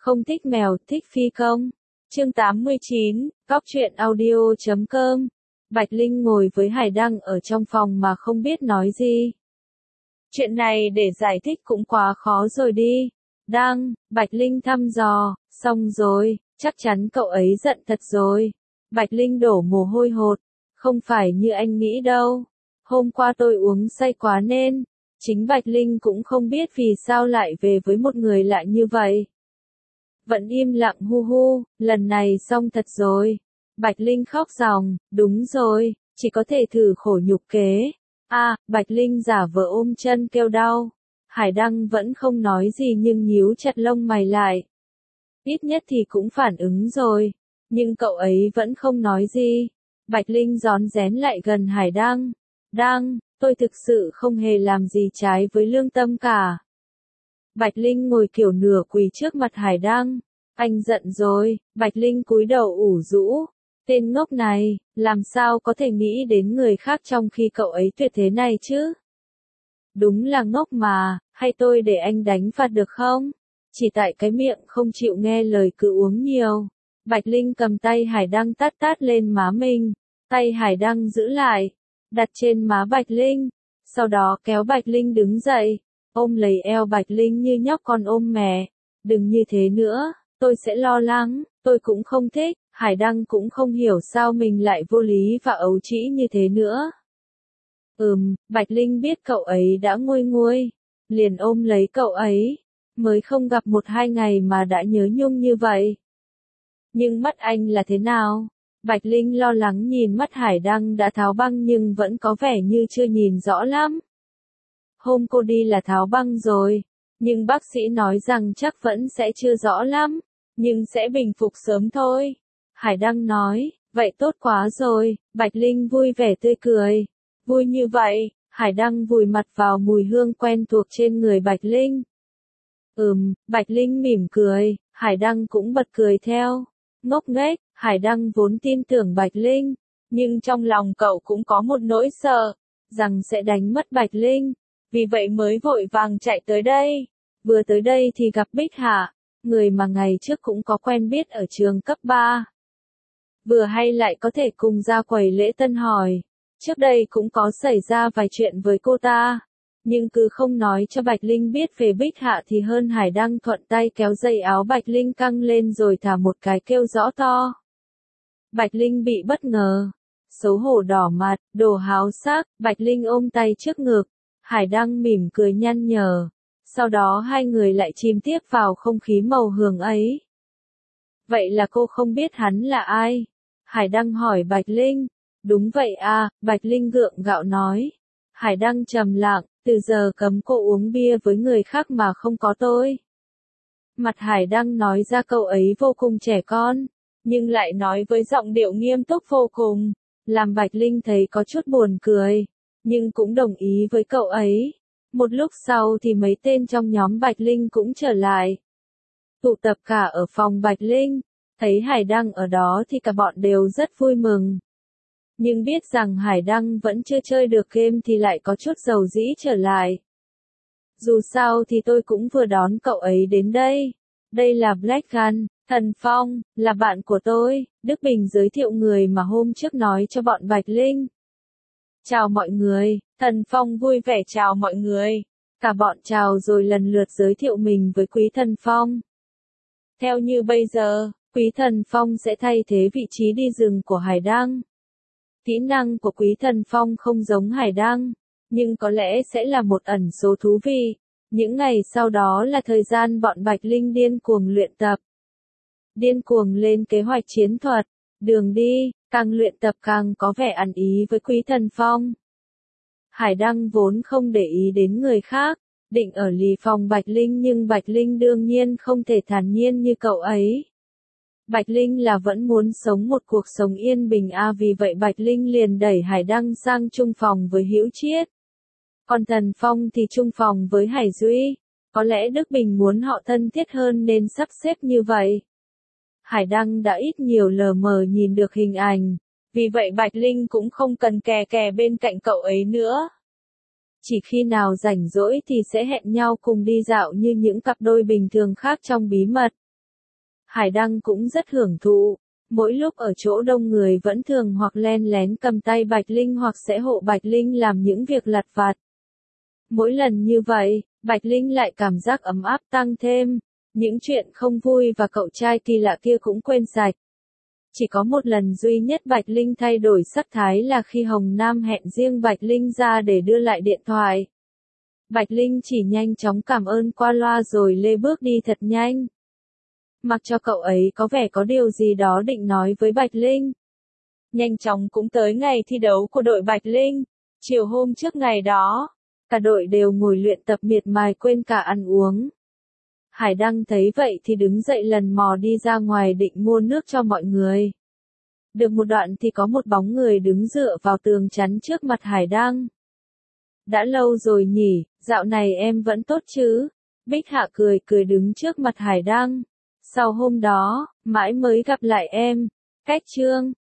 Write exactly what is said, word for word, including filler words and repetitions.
Không thích mèo, thích phi công. Chương tám mươi chín, góc truyện audio chấm com. Bạch Linh ngồi với Hải Đăng ở trong phòng mà không biết nói gì. Chuyện này để giải thích cũng quá khó rồi đi. Đăng, Bạch Linh thăm dò, xong rồi, chắc chắn cậu ấy giận thật rồi. Bạch Linh đổ mồ hôi hột, không phải như anh nghĩ đâu. Hôm qua tôi uống say quá nên, chính Bạch Linh cũng không biết vì sao lại về với một người lạ như vậy. Vẫn im lặng hu hu, lần này xong thật rồi. Bạch Linh khóc ròng, đúng rồi, chỉ có thể thử khổ nhục kế. A, à, Bạch Linh giả vờ ôm chân kêu đau. Hải Đăng vẫn không nói gì nhưng nhíu chặt lông mày lại. Ít nhất thì cũng phản ứng rồi, nhưng cậu ấy vẫn không nói gì. Bạch Linh rón rén lại gần Hải Đăng. Đăng, tôi thực sự không hề làm gì trái với lương tâm cả. Bạch Linh ngồi kiểu nửa quỳ trước mặt Hải Đăng. Anh giận rồi. Bạch Linh cúi đầu ủ rũ. Tên ngốc này, làm sao có thể nghĩ đến người khác trong khi cậu ấy tuyệt thế này chứ? Đúng là ngốc mà, hay tôi để anh đánh phạt được không? Chỉ tại cái miệng không chịu nghe lời cứ uống nhiều. Bạch Linh cầm tay Hải Đăng tát tát lên má mình. Tay Hải Đăng giữ lại, đặt trên má Bạch Linh. Sau đó kéo Bạch Linh đứng dậy, ôm lấy eo Bạch Linh như nhóc con ôm mẹ. Đừng như thế nữa, tôi sẽ lo lắng, tôi cũng không thích. Hải Đăng cũng không hiểu sao mình lại vô lý và ấu trĩ như thế nữa. Ừm, Bạch Linh biết cậu ấy đã nguôi nguôi, liền ôm lấy cậu ấy. Mới không gặp một hai ngày mà đã nhớ nhung như vậy. Nhưng mắt anh là thế nào? Bạch Linh lo lắng nhìn mắt Hải Đăng đã tháo băng nhưng vẫn có vẻ như chưa nhìn rõ lắm. Hôm cô đi là tháo băng rồi, nhưng bác sĩ nói rằng chắc vẫn sẽ chưa rõ lắm, nhưng sẽ bình phục sớm thôi. Hải Đăng nói, vậy tốt quá rồi. Bạch Linh vui vẻ tươi cười. Vui như vậy, Hải Đăng vùi mặt vào mùi hương quen thuộc trên người Bạch Linh. Ừm, Bạch Linh mỉm cười, Hải Đăng cũng bật cười theo. Ngốc nghếch, Hải Đăng vốn tin tưởng Bạch Linh, nhưng trong lòng cậu cũng có một nỗi sợ, rằng sẽ đánh mất Bạch Linh, vì vậy mới vội vàng chạy tới đây. Vừa tới đây thì gặp Bích Hạ, người mà ngày trước cũng có quen biết ở trường cấp ba. Vừa hay lại có thể cùng ra quầy lễ tân hỏi. Trước đây cũng có xảy ra vài chuyện với cô ta, nhưng cứ không nói cho Bạch Linh biết về Bích Hạ thì hơn. Hải Đăng thuận tay kéo dây áo Bạch Linh căng lên rồi thả một cái kêu rõ to. Bạch Linh bị bất ngờ, xấu hổ đỏ mặt, đồ háo sắc. Bạch Linh ôm tay trước ngực, Hải Đăng mỉm cười nhăn nhở. Sau đó hai người lại chìm tiếp vào không khí màu hường ấy. Vậy là cô không biết hắn là ai? Hải Đăng hỏi Bạch Linh. Đúng vậy à, Bạch Linh gượng gạo nói. Hải Đăng trầm lặng, từ giờ cấm cô uống bia với người khác mà không có tôi. Mặt Hải Đăng nói ra câu ấy vô cùng trẻ con, nhưng lại nói với giọng điệu nghiêm túc vô cùng, làm Bạch Linh thấy có chút buồn cười, nhưng cũng đồng ý với cậu ấy. Một lúc sau thì mấy tên trong nhóm Bạch Linh cũng trở lại. Tụ tập cả ở phòng Bạch Linh, thấy Hải Đăng ở đó thì cả bọn đều rất vui mừng. Nhưng biết rằng Hải Đăng vẫn chưa chơi được game thì lại có chút dầu dĩ trở lại. Dù sao thì tôi cũng vừa đón cậu ấy đến đây. Đây là Black Gun, Thần Phong, là bạn của tôi. Đức Bình giới thiệu người mà hôm trước nói cho bọn Bạch Linh. Chào mọi người, Thần Phong vui vẻ chào mọi người. Cả bọn chào rồi lần lượt giới thiệu mình với Quý Thần Phong. Theo như bây giờ, Quý Thần Phong sẽ thay thế vị trí đi rừng của Hải Đăng. Kỹ năng của Quý Thần Phong không giống Hải Đăng, nhưng có lẽ sẽ là một ẩn số thú vị. Những ngày sau đó là thời gian bọn Bạch Linh điên cuồng luyện tập. Điên cuồng lên kế hoạch chiến thuật, đường đi, càng luyện tập càng có vẻ ăn ý với Quý Thần Phong. Hải Đăng vốn không để ý đến người khác, định ở lì phòng Bạch Linh nhưng Bạch Linh đương nhiên không thể thản nhiên như cậu ấy. Bạch Linh là vẫn muốn sống một cuộc sống yên bình a à, vì vậy Bạch Linh liền đẩy Hải Đăng sang chung phòng với Hữu Chiết. Còn Thần Phong thì chung phòng với Hải Duy. Có lẽ Đức Bình muốn họ thân thiết hơn nên sắp xếp như vậy. Hải Đăng đã ít nhiều lờ mờ nhìn được hình ảnh, vì vậy Bạch Linh cũng không cần kè kè bên cạnh cậu ấy nữa. Chỉ khi nào rảnh rỗi thì sẽ hẹn nhau cùng đi dạo như những cặp đôi bình thường khác trong bí mật. Hải Đăng cũng rất hưởng thụ. Mỗi lúc ở chỗ đông người vẫn thường hoặc len lén cầm tay Bạch Linh hoặc sẽ hộ Bạch Linh làm những việc lặt vặt. Mỗi lần như vậy, Bạch Linh lại cảm giác ấm áp tăng thêm. Những chuyện không vui và cậu trai kỳ lạ kia cũng quên sạch. Chỉ có một lần duy nhất Bạch Linh thay đổi sắc thái là khi Hồng Nam hẹn riêng Bạch Linh ra để đưa lại điện thoại. Bạch Linh chỉ nhanh chóng cảm ơn qua loa rồi lê bước đi thật nhanh. Mặc cho cậu ấy có vẻ có điều gì đó định nói với Bạch Linh. Nhanh chóng cũng tới ngày thi đấu của đội Bạch Linh. Chiều hôm trước ngày đó, cả đội đều ngồi luyện tập miệt mài quên cả ăn uống. Hải Đăng thấy vậy thì đứng dậy lần mò đi ra ngoài định mua nước cho mọi người. Được một đoạn thì có một bóng người đứng dựa vào tường chắn trước mặt Hải Đăng. Đã lâu rồi nhỉ, dạo này em vẫn tốt chứ? Bích Hạ cười cười đứng trước mặt Hải Đăng. Sau hôm đó, mãi mới gặp lại em. Cách chương